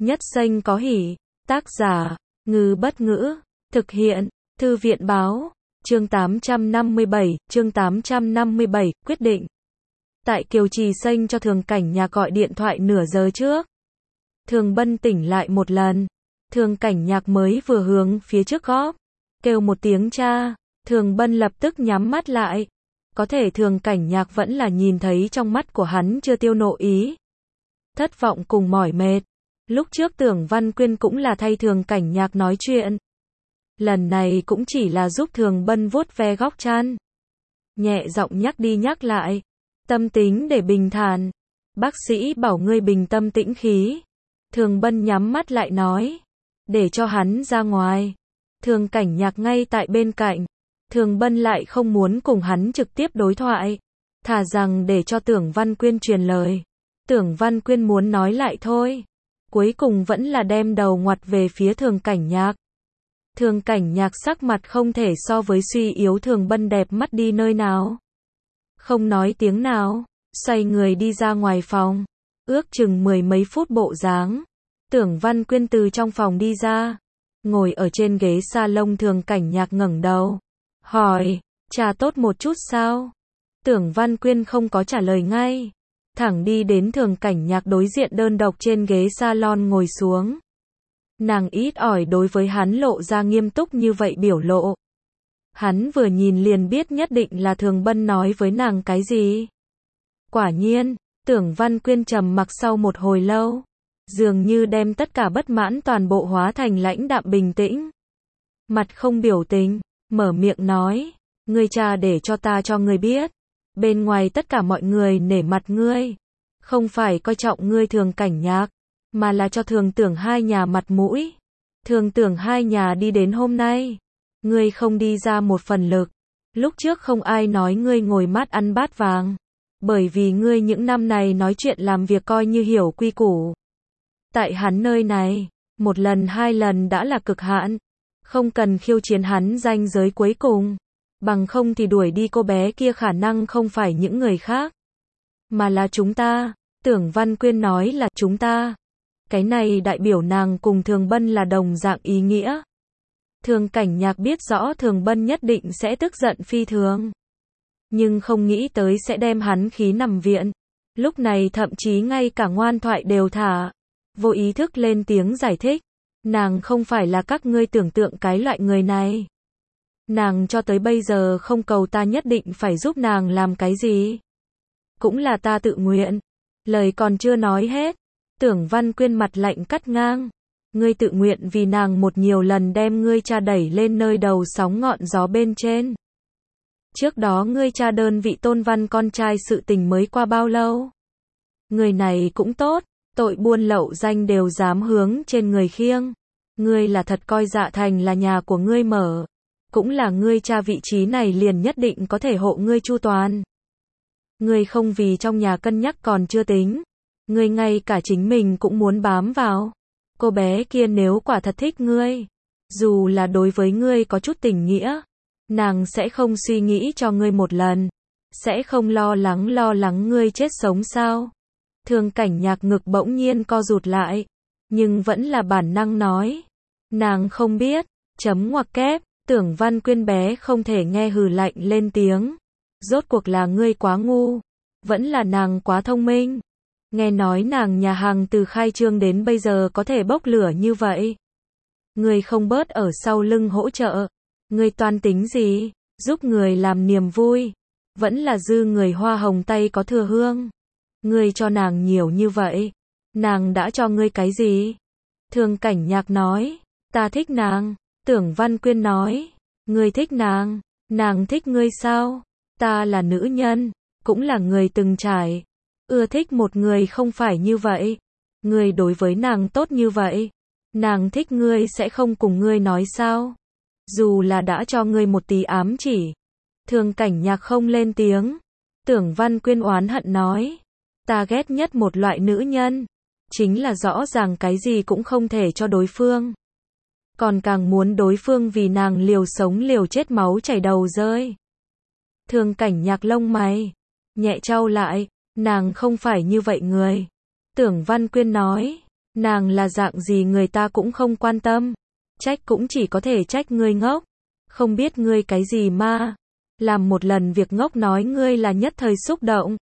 Nhất xanh có hỉ. Tác giả, Ngư Bất Ngữ. Thực hiện, Thư viện Báo. Chương 857, quyết định. Tại Kiều Trì Xanh cho Thường Cảnh Nhạc gọi điện thoại nửa giờ trước. Thường Bân tỉnh lại một lần. Thường Cảnh Nhạc mới vừa hướng phía trước góp. Kêu một tiếng cha. Thường Bân lập tức nhắm mắt lại. Có thể Thường Cảnh Nhạc vẫn là nhìn thấy trong mắt của hắn chưa tiêu nộ ý. Thất vọng cùng mỏi mệt. Lúc trước Tưởng Văn Quyên cũng là thay Thường Cảnh Nhạc nói chuyện. Lần này cũng chỉ là giúp Thường Bân vuốt ve góc chăn. Nhẹ giọng nhắc đi nhắc lại. Tâm tính để bình thản. Bác sĩ bảo ngươi bình tâm tĩnh khí. Thường Bân nhắm mắt lại nói. Để cho hắn ra ngoài. Thường Cảnh Nhạc ngay tại bên cạnh. Thường Bân lại không muốn cùng hắn trực tiếp đối thoại. Thà rằng để cho Tưởng Văn Quyên truyền lời. Tưởng Văn Quyên muốn nói lại thôi. Cuối cùng vẫn là đem đầu ngoặt về phía Thường Cảnh Nhạc. Thường Cảnh Nhạc sắc mặt không thể so với suy yếu Thường Bân đẹp mắt đi nơi nào. Không nói tiếng nào, xoay người đi ra ngoài phòng. Ước chừng 10 mấy phút bộ dáng. Tưởng Văn Quyên từ trong phòng đi ra. Ngồi ở trên ghế salon. Thường Cảnh Nhạc ngẩng đầu. Hỏi, trà tốt một chút sao? Tưởng Văn Quyên không có trả lời ngay. Thẳng đi đến Thường Cảnh Nhạc đối diện đơn độc trên ghế salon ngồi xuống. Nàng ít ỏi đối với hắn lộ ra nghiêm túc như vậy biểu lộ. Hắn vừa nhìn liền biết nhất định là Thường Bân nói với nàng cái gì. Quả nhiên, Tưởng Văn Quyên trầm mặc sau một hồi lâu. Dường như đem tất cả bất mãn toàn bộ hóa thành lãnh đạm bình tĩnh. Mặt không biểu tình, mở miệng nói. Ngươi cha để cho ta cho ngươi biết. Bên ngoài tất cả mọi người nể mặt ngươi. Không phải coi trọng ngươi Thường Cảnh Nhạc. Mà là cho Thường Tưởng hai nhà mặt mũi. Thường Tưởng hai nhà đi đến hôm nay. Ngươi không đi ra một phần lực. Lúc trước không ai nói ngươi ngồi mát ăn bát vàng. Bởi vì ngươi những năm này nói chuyện làm việc coi như hiểu quy củ. Tại hắn nơi này, một lần hai lần đã là cực hạn. Không cần khiêu chiến hắn ranh giới cuối cùng. Bằng không thì đuổi đi cô bé kia khả năng không phải những người khác. Mà là chúng ta. Tưởng Văn Quyên nói là chúng ta. Cái này đại biểu nàng cùng Thường Bân là đồng dạng ý nghĩa. Thường Cảnh Nhạc biết rõ Thường Bân nhất định sẽ tức giận phi thường. Nhưng không nghĩ tới sẽ đem hắn khí nằm viện. Lúc này thậm chí ngay cả ngoan thoại đều thả. Vô ý thức lên tiếng giải thích. Nàng không phải là các ngươi tưởng tượng cái loại người này. Nàng cho tới bây giờ không cầu ta nhất định phải giúp nàng làm cái gì. Cũng là ta tự nguyện. Lời còn chưa nói hết. Tưởng Văn Quyên mặt lạnh cắt ngang. Ngươi tự nguyện vì nàng một nhiều lần đem ngươi cha đẩy lên nơi đầu sóng ngọn gió bên trên. Trước đó ngươi cha đơn vị Tôn Văn con trai sự tình mới qua bao lâu? Người này cũng tốt, tội buôn lậu danh đều dám hướng trên người khiêng. Ngươi là thật coi Dạ Thành là nhà của ngươi mở. Cũng là ngươi cha vị trí này liền nhất định có thể hộ ngươi chu toàn. Ngươi không vì trong nhà cân nhắc còn chưa tính. Ngươi ngay cả chính mình cũng muốn bám vào. Cô bé kia nếu quả thật thích ngươi, dù là đối với ngươi có chút tình nghĩa, nàng sẽ không suy nghĩ cho ngươi một lần. Sẽ không lo lắng ngươi chết sống sao? Thường Cảnh Nhạc ngực bỗng nhiên co rụt lại. Nhưng vẫn là bản năng nói. Nàng không biết. Chấm ngoặc kép. Tưởng Văn Quyên bé không thể nghe hừ lạnh lên tiếng. Rốt cuộc là ngươi quá ngu. Vẫn là nàng quá thông minh. Nghe nói nàng nhà hàng từ khai trương đến bây giờ có thể bốc lửa như vậy. Ngươi không bớt ở sau lưng hỗ trợ. Ngươi toan tính gì? Giúp người làm niềm vui. Vẫn là dư người hoa hồng tay có thừa hương. Ngươi cho nàng nhiều như vậy. Nàng đã cho ngươi cái gì? Thường Cảnh Nhạc nói. Ta thích nàng. Tưởng Văn Quyên nói. Ngươi thích nàng. Nàng thích ngươi sao? Ta là nữ nhân. Cũng là người từng trải. Ưa thích một người không phải như vậy. Ngươi đối với nàng tốt như vậy. Nàng thích ngươi sẽ không cùng ngươi nói sao? Dù là đã cho ngươi một tí ám chỉ. Thường Cảnh Nhạc không lên tiếng. Tưởng Văn Quyên oán hận nói. Ta ghét nhất một loại nữ nhân. Chính là rõ ràng cái gì cũng không thể cho đối phương. Còn càng muốn đối phương vì nàng liều sống liều chết máu chảy đầu rơi. Thường Cảnh Nhạc lông mày nhẹ chau lại. Nàng không phải như vậy người. Tưởng Văn Quyên nói. Nàng là dạng gì người ta cũng không quan tâm. Trách cũng chỉ có thể trách ngươi ngốc. Không biết ngươi cái gì mà. Làm một lần việc ngốc nói ngươi là nhất thời xúc động.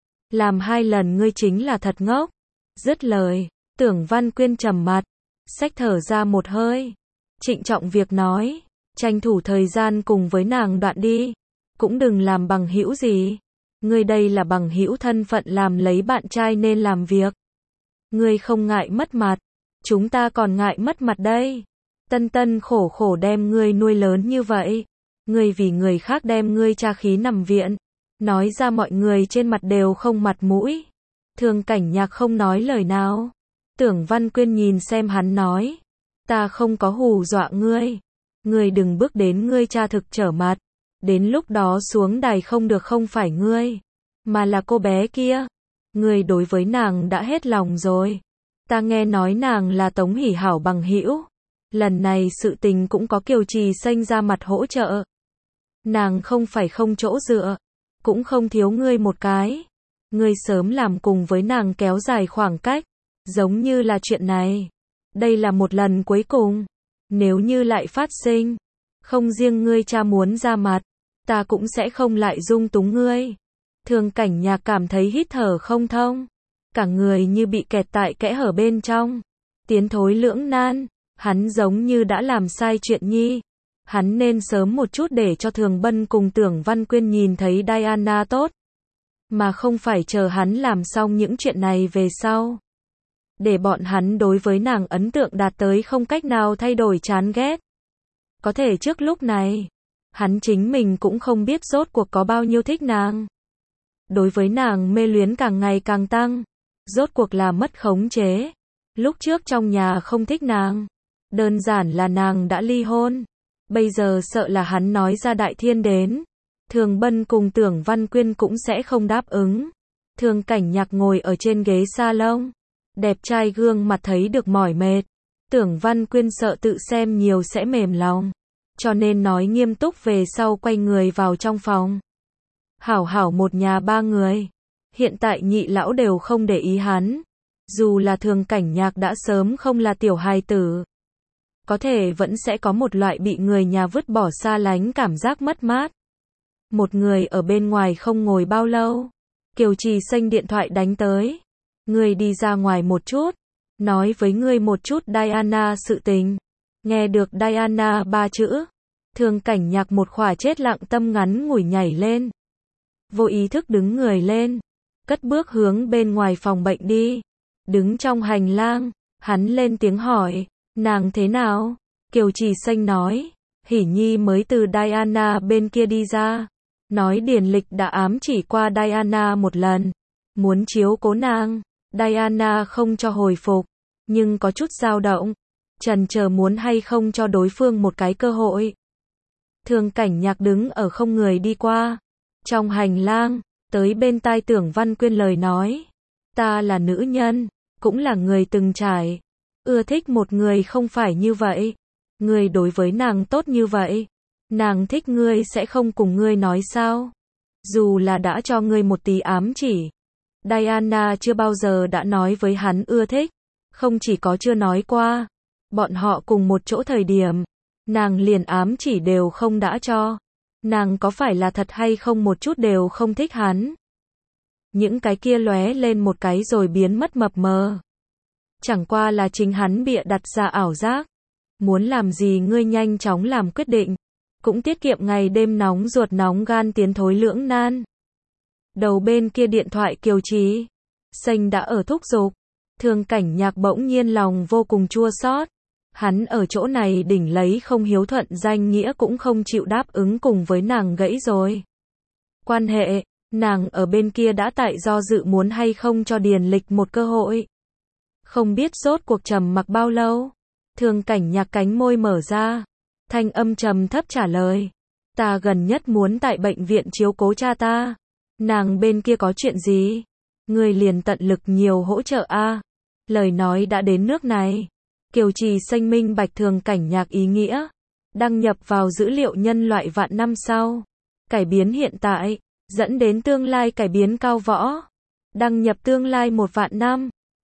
Làm 2 lần ngươi chính là thật ngốc. Dứt lời, Tưởng Văn Quyên trầm mặt, xách thở ra một hơi. Trịnh trọng việc nói, tranh thủ thời gian cùng với nàng đoạn đi. Cũng đừng làm bằng hữu gì. Ngươi đây là bằng hữu thân phận làm lấy bạn trai nên làm việc. Ngươi không ngại mất mặt. Chúng ta còn ngại mất mặt đây. Tân tân khổ khổ đem ngươi nuôi lớn như vậy. Ngươi vì người khác đem ngươi tra khí nằm viện. Nói ra mọi người trên mặt đều không mặt mũi. Thường Cảnh Nhạc không nói lời nào. Tưởng Văn Quyên nhìn xem hắn nói. Ta không có hù dọa ngươi. Ngươi đừng bước đến ngươi cha thực trở mặt. Đến lúc đó xuống đài không được không phải ngươi. Mà là cô bé kia. Ngươi đối với nàng đã hết lòng rồi. Ta nghe nói nàng là Tống Hỷ Hảo bằng hữu. Lần này sự tình cũng có Kiều Trì Xanh ra mặt hỗ trợ. Nàng không phải không chỗ dựa. Cũng không thiếu ngươi một cái. Ngươi sớm làm cùng với nàng kéo dài khoảng cách. Giống như là chuyện này. Đây là một lần cuối cùng. Nếu như lại phát sinh. Không riêng ngươi cha muốn ra mặt. Ta cũng sẽ không lại dung túng ngươi. Thường Cảnh Nhạc cảm thấy hít thở không thông. Cả người như bị kẹt tại kẽ hở bên trong. Tiến thối lưỡng nan. Hắn giống như đã làm sai chuyện nhi. Hắn nên sớm một chút để cho Thường Bân cùng Tưởng Văn Quyên nhìn thấy Diana tốt. Mà không phải chờ hắn làm xong những chuyện này về sau. Để bọn hắn đối với nàng ấn tượng đạt tới không cách nào thay đổi chán ghét. Có thể trước lúc này, hắn chính mình cũng không biết rốt cuộc có bao nhiêu thích nàng. Đối với nàng mê luyến càng ngày càng tăng. Rốt cuộc là mất khống chế. Lúc trước trong nhà không thích nàng. Đơn giản là nàng đã ly hôn. Bây giờ sợ là hắn nói ra đại thiên đến. Thường Bân cùng Tưởng Văn Quyên cũng sẽ không đáp ứng. Thường Cảnh Nhạc ngồi ở trên ghế salon. Đẹp trai gương mặt thấy được mỏi mệt. Tưởng Văn Quyên sợ tự xem nhiều sẽ mềm lòng. Cho nên nói nghiêm túc về sau quay người vào trong phòng. Hảo hảo một nhà 3 người. Hiện tại nhị lão đều không để ý hắn. Dù là Thường Cảnh Nhạc đã sớm không là tiểu hài tử. Có thể vẫn sẽ có một loại bị người nhà vứt bỏ xa lánh cảm giác mất mát. Một người ở bên ngoài không ngồi bao lâu. Kiều Trì Xanh điện thoại đánh tới. Ngươi đi ra ngoài một chút. Nói với ngươi một chút Diana sự tình. Nghe được Diana 3 chữ. Thường Cảnh Nhạc một khỏa chết lặng tâm ngắn ngủi nhảy lên. Vô ý thức đứng người lên. Cất bước hướng bên ngoài phòng bệnh đi. Đứng trong hành lang. Hắn lên tiếng hỏi. Nàng thế nào? Kiều Trì Xanh nói. Hỷ Nhi mới từ Diana bên kia đi ra. Nói Điền Lịch đã ám chỉ qua Diana một lần. Muốn chiếu cố nàng. Diana không cho hồi phục. Nhưng có chút dao động. Chần chờ muốn hay không cho đối phương một cái cơ hội. Thường Cảnh Nhạc đứng ở không người đi qua. Trong hành lang. Tới bên tai Tưởng Văn Quyên lời nói. Ta là nữ nhân. Cũng là người từng trải. Ưa thích một người không phải như vậy. Ngươi đối với nàng tốt như vậy. Nàng thích ngươi sẽ không cùng ngươi nói sao. Dù là đã cho ngươi một tí ám chỉ. Diana chưa bao giờ đã nói với hắn ưa thích. Không chỉ có chưa nói qua. Bọn họ cùng một chỗ thời điểm. Nàng liền ám chỉ đều không đã cho. Nàng có phải là thật hay không một chút đều không thích hắn. Những cái kia lóe lên một cái rồi biến mất mập mờ. Chẳng qua là chính hắn bịa đặt ra ảo giác. Muốn làm gì ngươi nhanh chóng làm quyết định. Cũng tiết kiệm ngày đêm nóng ruột nóng gan tiến thối lưỡng nan. Đầu bên kia điện thoại Kiều Trì Xanh đã ở thúc giục. Thường Cảnh Nhạc bỗng nhiên lòng vô cùng chua xót. Hắn ở chỗ này đỉnh lấy không hiếu thuận danh nghĩa cũng không chịu đáp ứng cùng với nàng gãy rồi. Quan hệ, nàng ở bên kia đã tại do dự muốn hay không cho Điền Lịch một cơ hội. Không biết rốt cuộc trầm mặc bao lâu. Thường Cảnh Nhạc cánh môi mở ra. Thanh âm trầm thấp trả lời. Ta gần nhất muốn tại bệnh viện chiếu cố cha ta. Nàng bên kia có chuyện gì? Ngươi liền tận lực nhiều hỗ trợ a. Lời nói đã đến nước này. Kiều Trì Xanh minh bạch Thường Cảnh Nhạc ý nghĩa. Đăng nhập vào dữ liệu nhân loại vạn năm sau. Cải biến hiện tại. Dẫn đến tương lai cải biến cao võ. Đăng nhập tương lai 1 vạn năm.